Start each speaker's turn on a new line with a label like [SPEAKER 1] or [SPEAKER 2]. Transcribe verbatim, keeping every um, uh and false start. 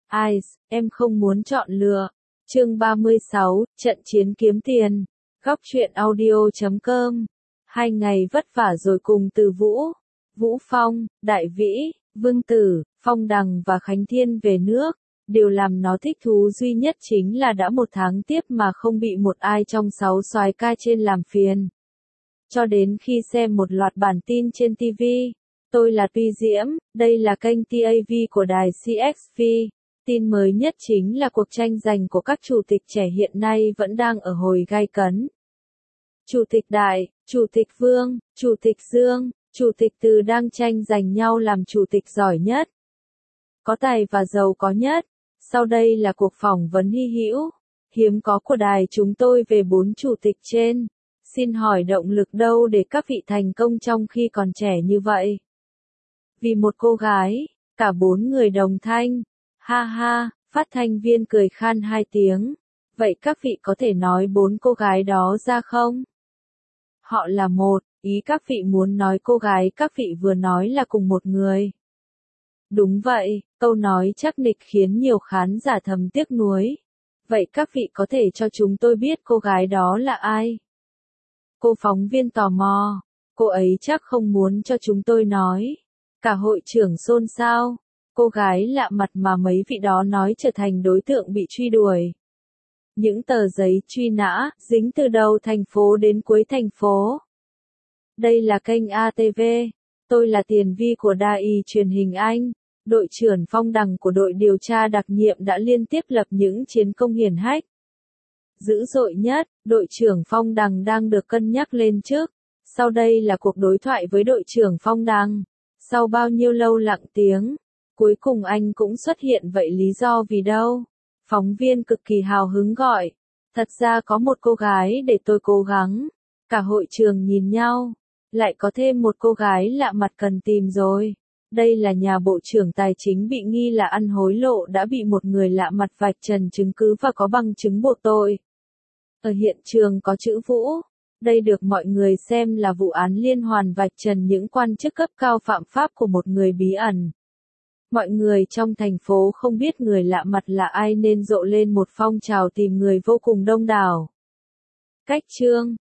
[SPEAKER 1] Ai, em không muốn chọn lựa. Chương ba mươi sáu, trận chiến kiếm tiền. Góc truyện audio chấm com. Hai ngày vất vả rồi cùng Từ Vũ, Vũ Phong, Đại Vĩ, Vương Tử, Phong Đằng và Khánh Thiên về nước. Điều làm nó thích thú duy nhất chính là đã một tháng tiếp mà không bị một ai trong sáu soái ca trên làm phiền. Cho đến khi xem một loạt bản tin trên ti vi. Tôi là Tuy Diễm, đây là kênh tê a vê của đài xê ích vê. Tin mới nhất chính là cuộc tranh giành của các chủ tịch trẻ hiện nay vẫn đang ở hồi gay cấn. Chủ tịch Đại, Chủ tịch Vương, Chủ tịch Dương, Chủ tịch Từ đang tranh giành nhau làm chủ tịch giỏi nhất, có tài và giàu có nhất. Sau đây là cuộc phỏng vấn hy hữu, hiếm có của đài chúng tôi về bốn chủ tịch trên. Xin hỏi động lực đâu để các vị thành công trong khi còn trẻ như vậy? Vì một cô gái, cả bốn người đồng thanh. Ha ha, phát thanh viên cười khan hai tiếng. Vậy các vị có thể nói bốn cô gái đó ra không? Họ là một, ý các vị muốn nói cô gái các vị vừa nói là cùng một người. Đúng vậy, câu nói chắc nịch khiến nhiều khán giả thầm tiếc nuối. Vậy các vị có thể cho chúng tôi biết cô gái đó là ai? Cô phóng viên tò mò, cô ấy chắc không muốn cho chúng tôi nói. Cả hội trưởng xôn xao, cô gái lạ mặt mà mấy vị đó nói trở thành đối tượng bị truy đuổi. Những tờ giấy truy nã, dính từ đầu thành phố đến cuối thành phố. Đây là kênh a tê vê, tôi là Tiền Vi của đài truyền hình Anh. Đội trưởng Phong Đằng của đội điều tra đặc nhiệm đã liên tiếp lập những chiến công hiển hách. Dữ dội nhất, đội trưởng Phong Đằng đang được cân nhắc lên chức. Sau đây là cuộc đối thoại với đội trưởng Phong Đằng. Sau bao nhiêu lâu lặng tiếng, cuối cùng anh cũng xuất hiện, vậy lý do vì đâu? Phóng viên cực kỳ hào hứng gọi. Thật ra có một cô gái để tôi cố gắng. Cả hội trường nhìn nhau. Lại có thêm một cô gái lạ mặt cần tìm rồi. Đây là nhà bộ trưởng tài chính bị nghi là ăn hối lộ đã bị một người lạ mặt vạch trần chứng cứ và có bằng chứng buộc tội. Ở hiện trường có chữ Vũ. Đây được mọi người xem là vụ án liên hoàn vạch trần những quan chức cấp cao phạm pháp của một người bí ẩn. Mọi người trong thành phố không biết người lạ mặt là ai nên rộ lên một phong trào tìm người vô cùng đông đảo. Cách chương